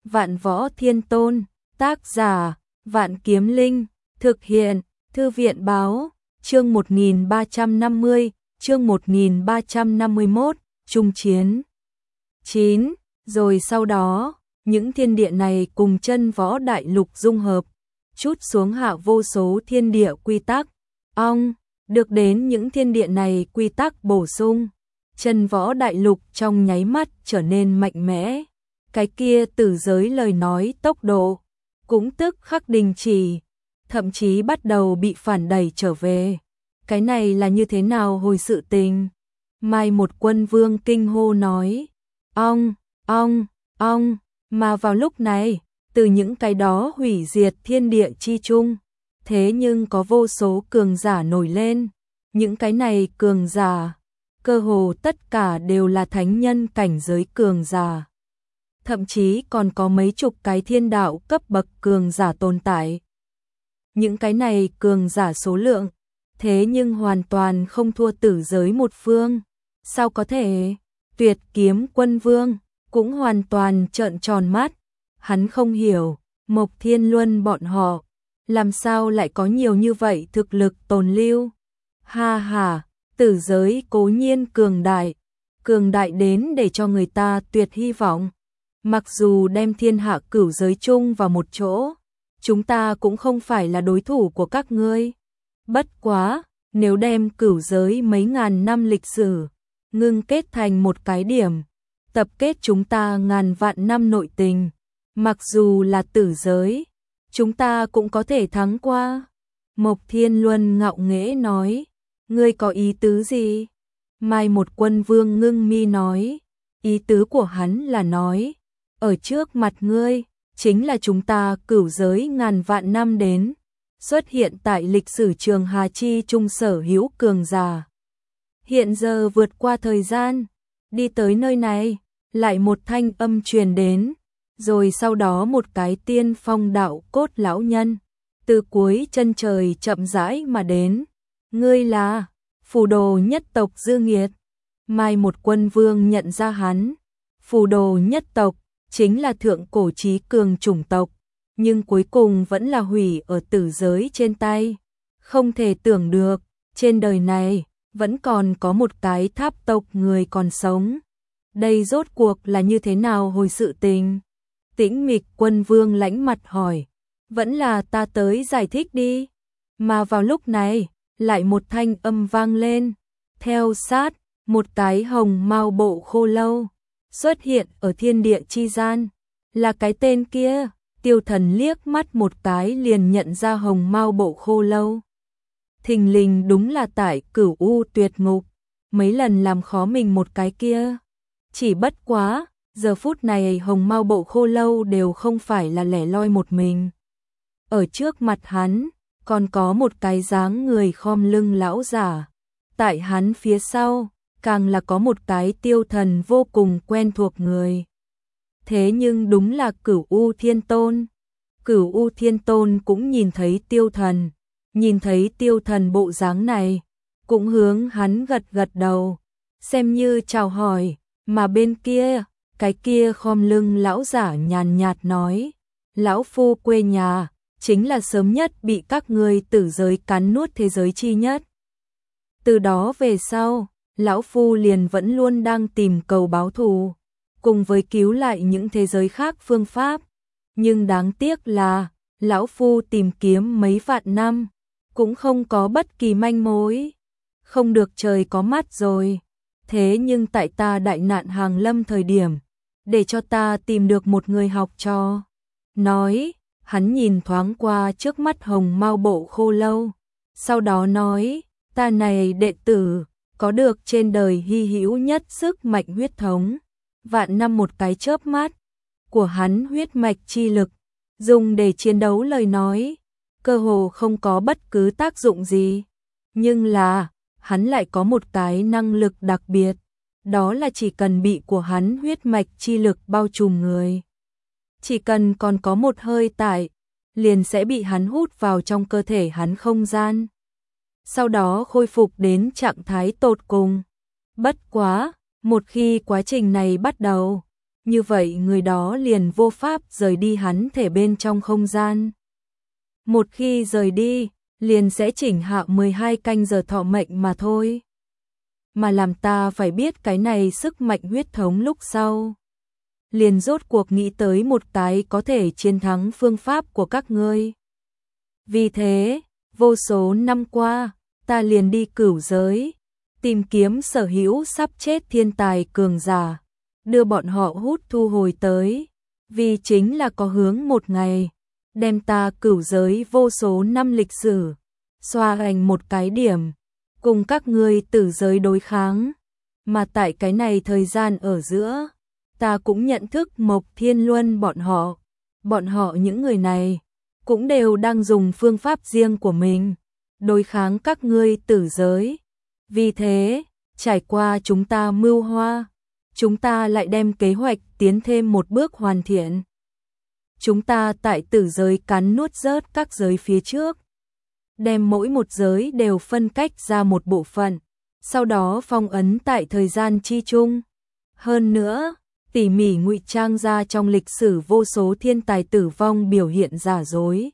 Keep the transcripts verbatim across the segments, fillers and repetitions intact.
Vạn Võ Thiên Tôn, tác giả, Vạn Kiếm Linh, thực hiện, Thư viện báo, chương một nghìn ba trăm năm mươi, chương một nghìn ba trăm năm mươi mốt, Trung Chiến. chín. Rồi sau đó, những thiên địa này cùng chân võ đại lục dung hợp, chút xuống hạ vô số thiên địa quy tắc, ong, được đến những thiên địa này quy tắc bổ sung. Chân võ đại lục trong nháy mắt trở nên mạnh mẽ, cái kia tử giới lời nói tốc độ, cũng tức khắc đình chỉ, thậm chí bắt đầu bị phản đẩy trở về. Cái này là như thế nào hồi sự tình? Mai một quân vương kinh hô nói, ong, ong, ong, mà vào lúc này, từ những cái đó hủy diệt thiên địa chi chung, thế nhưng có vô số cường giả nổi lên, những cái này cường giả, cơ hồ tất cả đều là thánh nhân cảnh giới cường giả. Thậm chí còn có mấy chục cái thiên đạo cấp bậc cường giả tồn tại. Những cái này cường giả số lượng, thế nhưng hoàn toàn không thua tử giới một phương. Sao có thể? Tuyệt kiếm quân vương cũng hoàn toàn trợn tròn mắt. Hắn không hiểu, Mộc Thiên Luân bọn họ, làm sao lại có nhiều như vậy thực lực tồn lưu. Ha ha, tử giới cố nhiên cường đại, cường đại đến để cho người ta tuyệt hy vọng. Mặc dù đem thiên hạ cửu giới chung vào một chỗ, chúng ta cũng không phải là đối thủ của các ngươi. Bất quá, nếu đem cửu giới mấy ngàn năm lịch sử, ngưng kết thành một cái điểm, tập kết chúng ta ngàn vạn năm nội tình, mặc dù là tử giới, chúng ta cũng có thể thắng qua. Mộc Thiên Luân ngạo nghễ nói, ngươi có ý tứ gì? Mai một quân vương ngưng mi nói, ý tứ của hắn là nói, ở trước mặt ngươi, chính là chúng ta cửu giới ngàn vạn năm đến, xuất hiện tại lịch sử trường Hà Chi trung sở hữu cường giả. Hiện giờ vượt qua thời gian, đi tới nơi này, lại một thanh âm truyền đến, rồi sau đó một cái tiên phong đạo cốt lão nhân, từ cuối chân trời chậm rãi mà đến. Ngươi là Phù Đồ nhất tộc Dư Nghiệt. Mai một quân vương nhận ra hắn, Phù Đồ nhất tộc chính là thượng cổ chí cường chủng tộc, nhưng cuối cùng vẫn là hủy ở tử giới trên tay. Không thể tưởng được, trên đời này vẫn còn có một cái tháp tộc người còn sống. Đây rốt cuộc là như thế nào hồi sự tình? Tĩnh Mịch quân vương lãnh mặt hỏi, vẫn là ta tới giải thích đi. Mà vào lúc này, lại một thanh âm vang lên, theo sát, một cái hồng mao bộ khô lâu xuất hiện ở thiên địa chi gian. Là cái tên kia. Tiêu Thần liếc mắt một cái liền nhận ra hồng mao bộ khô lâu. Thình lình đúng là tại Cửu U Tuyệt Ngục, mấy lần làm khó mình một cái kia. Chỉ bất quá, giờ phút này hồng mao bộ khô lâu đều không phải là lẻ loi một mình. Ở trước mặt hắn, còn có một cái dáng người khom lưng lão giả. Tại hắn phía sau, càng là có một cái Tiêu Thần vô cùng quen thuộc người. Thế nhưng đúng là Cửu U Thiên Tôn. Cửu U Thiên Tôn cũng nhìn thấy Tiêu Thần, nhìn thấy Tiêu Thần bộ dáng này, cũng hướng hắn gật gật đầu, xem như chào hỏi, mà bên kia, cái kia khom lưng lão giả nhàn nhạt nói, lão phu quê nhà, chính là sớm nhất bị các ngươi tử giới cắn nuốt thế giới chi nhất. Từ đó về sau, lão phu liền vẫn luôn đang tìm cầu báo thù, cùng với cứu lại những thế giới khác phương pháp. Nhưng đáng tiếc là, lão phu tìm kiếm mấy vạn năm, cũng không có bất kỳ manh mối. Không được trời có mắt rồi. Thế nhưng tại ta đại nạn hàng lâm thời điểm, để cho ta tìm được một người học trò. Nói, hắn nhìn thoáng qua trước mắt hồng mao bộ khô lâu. Sau đó nói, ta này đệ tử, có được trên đời hy hữu nhất sức mạnh huyết thống. Vạn năm một cái chớp mắt của hắn huyết mạch chi lực, dùng để chiến đấu lời nói, cơ hồ không có bất cứ tác dụng gì. Nhưng là, hắn lại có một cái năng lực đặc biệt, đó là chỉ cần bị của hắn huyết mạch chi lực bao trùm người. Chỉ cần còn có một hơi tại, liền sẽ bị hắn hút vào trong cơ thể hắn không gian. Sau đó khôi phục đến trạng thái tột cùng. Bất quá, một khi quá trình này bắt đầu, như vậy người đó liền vô pháp rời đi hắn thể bên trong không gian. Một khi rời đi, liền sẽ chỉnh hạ mười hai canh giờ thọ mệnh mà thôi. Mà làm ta phải biết cái này sức mạnh huyết thống lúc sau. Liền rốt cuộc nghĩ tới một cái có thể chiến thắng phương pháp của các ngươi. Vì thế, vô số năm qua, ta liền đi cửu giới, tìm kiếm sở hữu sắp chết thiên tài cường giả, đưa bọn họ hút thu hồi tới, vì chính là có hướng một ngày, đem ta cửu giới vô số năm lịch sử, xoa thành một cái điểm, cùng các ngươi tử giới đối kháng, mà tại cái này thời gian ở giữa, ta cũng nhận thức Mộc Thiên Luân bọn họ, bọn họ những người này, cũng đều đang dùng phương pháp riêng của mình, đối kháng các ngươi tử giới. Vì thế, trải qua chúng ta mưu hoa, chúng ta lại đem kế hoạch tiến thêm một bước hoàn thiện. Chúng ta tại tử giới cắn nuốt rớt các giới phía trước, đem mỗi một giới đều phân cách ra một bộ phận, sau đó phong ấn tại thời gian chi chung. Hơn nữa, tỉ mỉ ngụy trang ra trong lịch sử vô số thiên tài tử vong biểu hiện giả dối.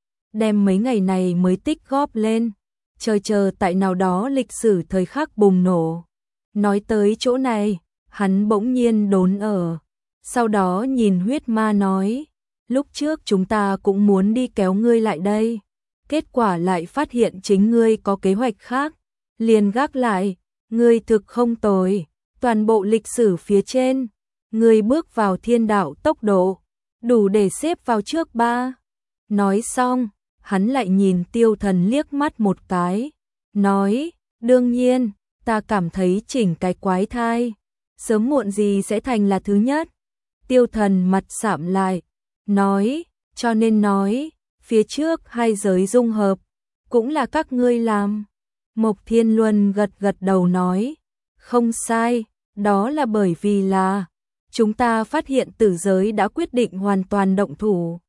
Đem mấy ngày này mới tích góp lên, chờ chờ tại nào đó lịch sử thời khắc bùng nổ. Nói tới chỗ này, hắn bỗng nhiên đốn ở, sau đó nhìn huyết ma nói, lúc trước chúng ta cũng muốn đi kéo ngươi lại đây, kết quả lại phát hiện chính ngươi có kế hoạch khác, liền gác lại, ngươi thực không tồi, toàn bộ lịch sử phía trên, ngươi bước vào thiên đạo tốc độ, đủ để xếp vào trước ba. Nói xong, hắn lại nhìn Tiêu Thần liếc mắt một cái, nói, đương nhiên, ta cảm thấy chỉnh cái quái thai, sớm muộn gì sẽ thành là thứ nhất. Tiêu Thần mặt sạm lại, nói, cho nên nói, phía trước hai giới dung hợp, cũng là các ngươi làm. Mộc Thiên Luân gật gật đầu nói, không sai, đó là bởi vì là, chúng ta phát hiện tử giới đã quyết định hoàn toàn động thủ.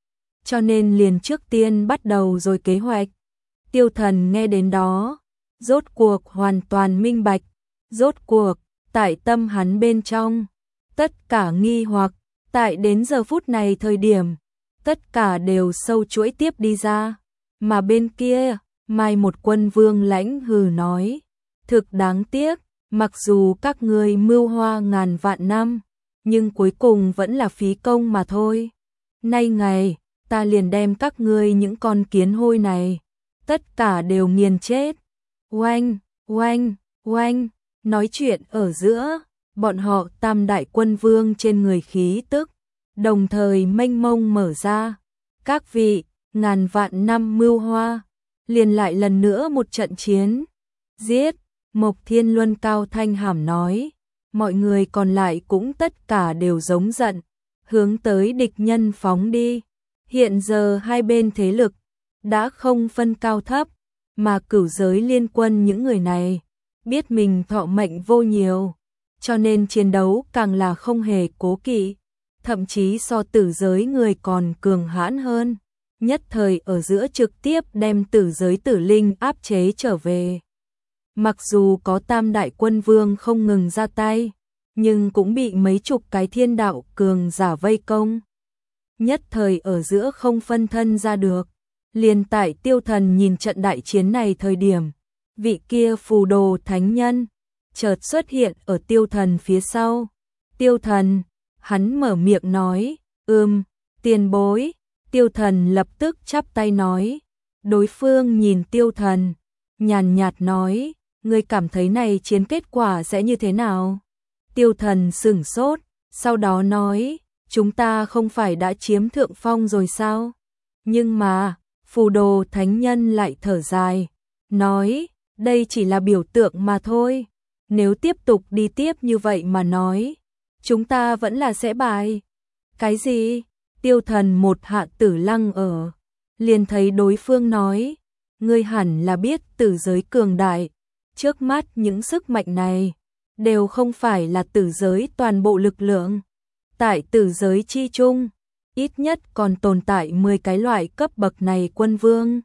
Cho nên liền trước tiên bắt đầu rồi kế hoạch. Tiêu Thần nghe đến đó, rốt cuộc hoàn toàn minh bạch, rốt cuộc, tại tâm hắn bên trong, tất cả nghi hoặc, tại đến giờ phút này thời điểm, tất cả đều sâu chuỗi tiếp đi ra, mà bên kia, Mai một quân vương lãnh hừ nói, thực đáng tiếc, mặc dù các ngươi mưu hoa ngàn vạn năm, nhưng cuối cùng vẫn là phí công mà thôi. Nay ngày, ta liền đem các ngươi những con kiến hôi này, tất cả đều nghiền chết. Oanh, oanh, oanh, nói chuyện ở giữa, bọn họ tam đại quân vương trên người khí tức, đồng thời mênh mông mở ra. Các vị, ngàn vạn năm mưu hoa, liền lại lần nữa một trận chiến. Giết, Mộc Thiên Luân cao thanh hàm nói, mọi người còn lại cũng tất cả đều giống giận, hướng tới địch nhân phóng đi. Hiện giờ hai bên thế lực đã không phân cao thấp, mà cửu giới liên quân những người này biết mình thọ mệnh vô nhiều, cho nên chiến đấu càng là không hề cố kỵ, thậm chí so tử giới người còn cường hãn hơn, nhất thời ở giữa trực tiếp đem tử giới tử linh áp chế trở về. Mặc dù có tam đại quân vương không ngừng ra tay, nhưng cũng bị mấy chục cái thiên đạo cường giả vây công. Nhất thời ở giữa không phân thân ra được. Liền tại Tiêu Thần nhìn trận đại chiến này thời điểm, vị kia phù đồ thánh nhân chợt xuất hiện ở Tiêu Thần phía sau. Tiêu Thần, hắn mở miệng nói, ừm, tiền bối. Tiêu Thần lập tức chắp tay nói. Đối phương nhìn Tiêu Thần, nhàn nhạt nói, ngươi cảm thấy này chiến kết quả sẽ như thế nào? Tiêu Thần sửng sốt, sau đó nói, chúng ta không phải đã chiếm thượng phong rồi sao? Nhưng mà, phù đồ thánh nhân lại thở dài, nói, đây chỉ là biểu tượng mà thôi. Nếu tiếp tục đi tiếp như vậy mà nói, chúng ta vẫn là sẽ bại. Cái gì? Tiêu Thần một hạ tử lăng ở, liền thấy đối phương nói, ngươi hẳn là biết tử giới cường đại, trước mắt những sức mạnh này đều không phải là tử giới toàn bộ lực lượng. Tại tử giới chi chung, ít nhất còn tồn tại mười cái loại cấp bậc này quân vương.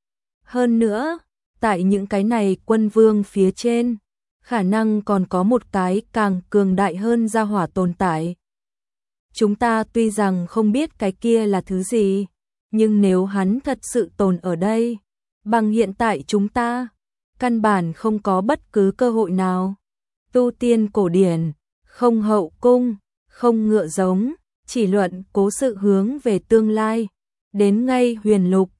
Hơn nữa, tại những cái này quân vương phía trên, khả năng còn có một cái càng cường đại hơn gia hỏa tồn tại, Chúng ta tuy rằng không biết cái kia là thứ gì, nhưng nếu hắn thật sự tồn ở đây, bằng hiện tại chúng ta, căn bản không có bất cứ cơ hội nào. Tu tiên cổ điển, không hậu cung, không ngựa giống, chỉ luận cố sự hướng về tương lai, đến ngay huyền lục,